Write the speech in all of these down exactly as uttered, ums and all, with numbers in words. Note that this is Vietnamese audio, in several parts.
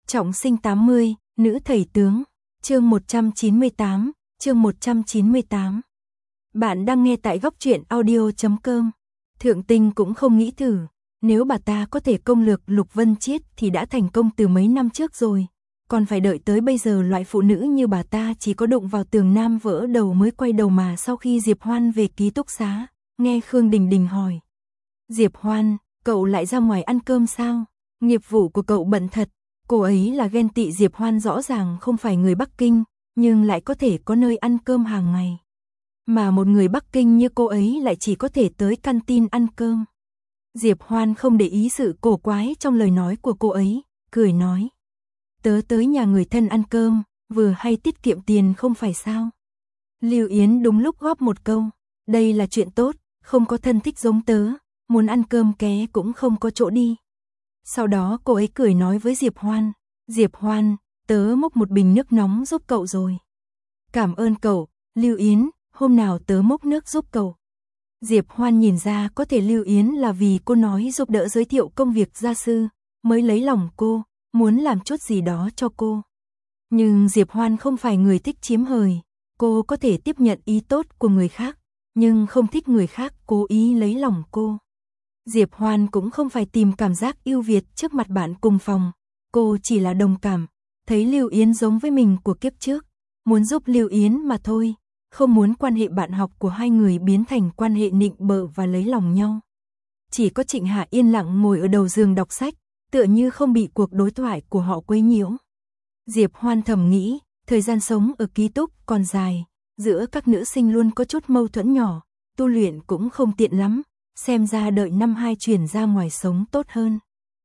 Trọng sinh tám mươi, nữ thầy tướng, chương một trăm chín mươi tám, chương một trăm chín mươi tám. Bạn đang nghe tại góc truyện audio chấm com. Thượng Tinh cũng không nghĩ thử, nếu bà ta có thể công lược Lục Vân Chiết thì đã thành công từ mấy năm trước rồi, còn phải đợi tới bây giờ loại phụ nữ như bà ta chỉ có đụng vào tường nam vỡ đầu mới quay đầu mà. Sau khi Diệp Hoan về ký túc xá, nghe Khương Đình Đình hỏi: Diệp Hoan, cậu lại ra ngoài ăn cơm sao? Nghiệp vụ của cậu bận thật. Cô ấy là ghen tị Diệp Hoan rõ ràng không phải người Bắc Kinh, nhưng lại có thể có nơi ăn cơm hàng ngày. Mà một người Bắc Kinh như cô ấy lại chỉ có thể tới canteen ăn cơm. Diệp Hoan không để ý sự cổ quái trong lời nói của cô ấy, cười nói: Tớ tới nhà người thân ăn cơm, vừa hay tiết kiệm tiền không phải sao? Lưu Yến đúng lúc góp một câu: Đây là chuyện tốt, không có thân thích giống tớ, muốn ăn cơm ké cũng không có chỗ đi. Sau đó cô ấy cười nói với Diệp Hoan: Diệp Hoan, tớ múc một bình nước nóng giúp cậu rồi. Cảm ơn cậu, Lưu Yến, hôm nào tớ múc nước giúp cậu. Diệp Hoan nhìn ra có thể Lưu Yến là vì cô nói giúp đỡ giới thiệu công việc gia sư, mới lấy lòng cô, muốn làm chút gì đó cho cô. Nhưng Diệp Hoan không phải người thích chiếm hời, cô có thể tiếp nhận ý tốt của người khác, nhưng không thích người khác cố ý lấy lòng cô. Diệp Hoan cũng không phải tìm cảm giác ưu việt trước mặt bạn cùng phòng, cô chỉ là đồng cảm, thấy Lưu Yến giống với mình của kiếp trước, muốn giúp Lưu Yến mà thôi, không muốn quan hệ bạn học của hai người biến thành quan hệ nịnh bợ và lấy lòng nhau. Chỉ có Trịnh Hạ yên lặng ngồi ở đầu giường đọc sách, tựa như không bị cuộc đối thoại của họ quấy nhiễu. Diệp Hoan thầm nghĩ, thời gian sống ở ký túc còn dài, giữa các nữ sinh luôn có chút mâu thuẫn nhỏ, tu luyện cũng không tiện lắm. Xem ra đợi năm hai chuyển ra ngoài sống tốt hơn.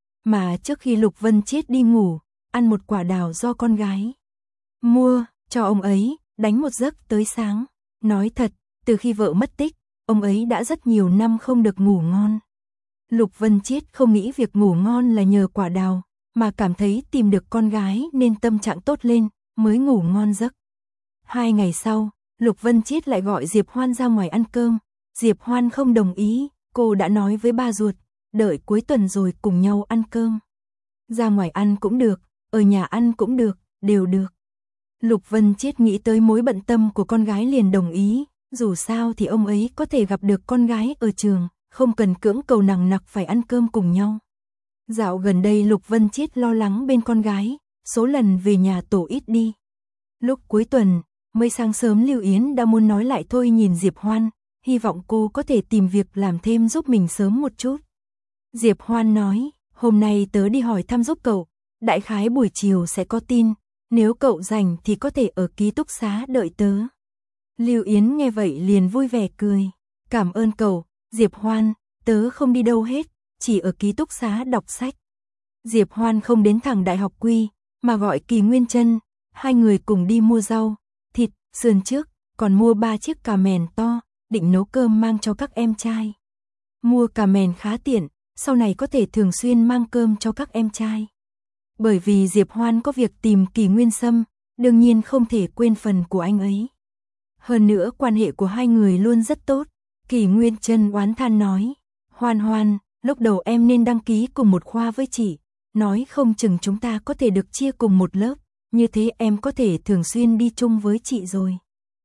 Mà trước khi Lục Vân Chiết đi ngủ, ăn một quả đào do con gái mua, cho ông ấy, đánh một giấc tới sáng. Nói thật, từ khi vợ mất tích, ông ấy đã rất nhiều năm không được ngủ ngon. Lục Vân Chiết không nghĩ việc ngủ ngon là nhờ quả đào, mà cảm thấy tìm được con gái nên tâm trạng tốt lên, mới ngủ ngon giấc. Hai ngày sau, Lục Vân Chiết lại gọi Diệp Hoan ra ngoài ăn cơm. Diệp Hoan không đồng ý. Cô đã nói với ba ruột, đợi cuối tuần rồi cùng nhau ăn cơm. Ra ngoài ăn cũng được, ở nhà ăn cũng được, đều được. Lục Vân Chiết nghĩ tới mối bận tâm của con gái liền đồng ý, dù sao thì ông ấy có thể gặp được con gái ở trường, không cần cưỡng cầu nằng nặc phải ăn cơm cùng nhau. Dạo gần đây Lục Vân Chiết lo lắng bên con gái, số lần về nhà tổ ít đi. Lúc cuối tuần, mới sáng sớm Lưu Yến đã muốn nói lại thôi nhìn Diệp Hoan, hy vọng cô có thể tìm việc làm thêm giúp mình sớm một chút. Diệp Hoan nói, hôm nay tớ đi hỏi thăm giúp cậu, đại khái buổi chiều sẽ có tin, nếu cậu rảnh thì có thể ở ký túc xá đợi tớ. Lưu Yến nghe vậy liền vui vẻ cười, cảm ơn cậu, Diệp Hoan, tớ không đi đâu hết, chỉ ở ký túc xá đọc sách. Diệp Hoan không đến thẳng Đại học Quy, mà gọi Kỳ Nguyên Trân, hai người cùng đi mua rau, thịt, sườn trước, còn mua ba chiếc cà mèn to, định nấu cơm mang cho các em trai. Mua cà mèn khá tiện, sau này có thể thường xuyên mang cơm cho các em trai. Bởi vì Diệp Hoan có việc tìm Kỳ Nguyên Sâm, đương nhiên không thể quên phần của anh ấy. Hơn nữa quan hệ của hai người luôn rất tốt. Kỳ Nguyên Trân oán than nói, Hoan Hoan, lúc đầu em nên đăng ký cùng một khoa với chị, nói không chừng chúng ta có thể được chia cùng một lớp, như thế em có thể thường xuyên đi chung với chị rồi.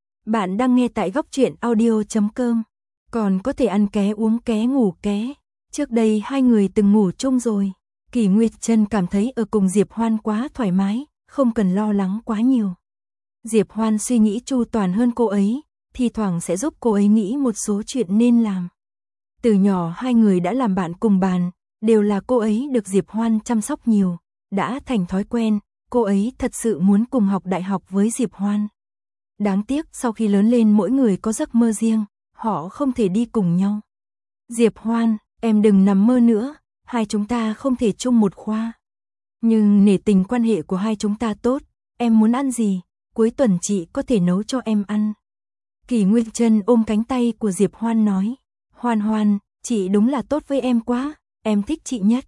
Bạn đang nghe tại góc truyện audio chấm com, còn có thể ăn ké uống ké ngủ ké. Trước đây hai người từng ngủ chung rồi. Kỳ Nguyệt Trân cảm thấy ở cùng Diệp Hoan quá thoải mái, không cần lo lắng quá nhiều. Diệp Hoan suy nghĩ chu toàn hơn cô ấy, thi thoảng sẽ giúp cô ấy nghĩ một số chuyện nên làm. Từ nhỏ hai người đã làm bạn cùng bàn, đều là cô ấy được Diệp Hoan chăm sóc nhiều, đã thành thói quen, cô ấy thật sự muốn cùng học đại học với Diệp Hoan. Đáng tiếc sau khi lớn lên mỗi người có giấc mơ riêng, họ không thể đi cùng nhau. Diệp Hoan, em đừng nằm mơ nữa, hai chúng ta không thể chung một khoa. Nhưng nể tình quan hệ của hai chúng ta tốt, em muốn ăn gì, cuối tuần chị có thể nấu cho em ăn. Kỳ Nguyên Trân ôm cánh tay của Diệp Hoan nói, Hoan Hoan, chị đúng là tốt với em quá, em thích chị nhất.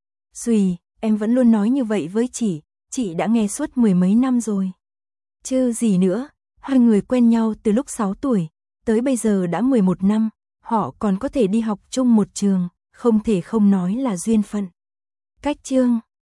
Xùi, em vẫn luôn nói như vậy với chị, chị đã nghe suốt mười mấy năm rồi. Chứ gì nữa. Hai người quen nhau từ lúc sáu tuổi, tới bây giờ đã mười một năm, họ còn có thể đi học chung một trường, không thể không nói là duyên phận. Cách chương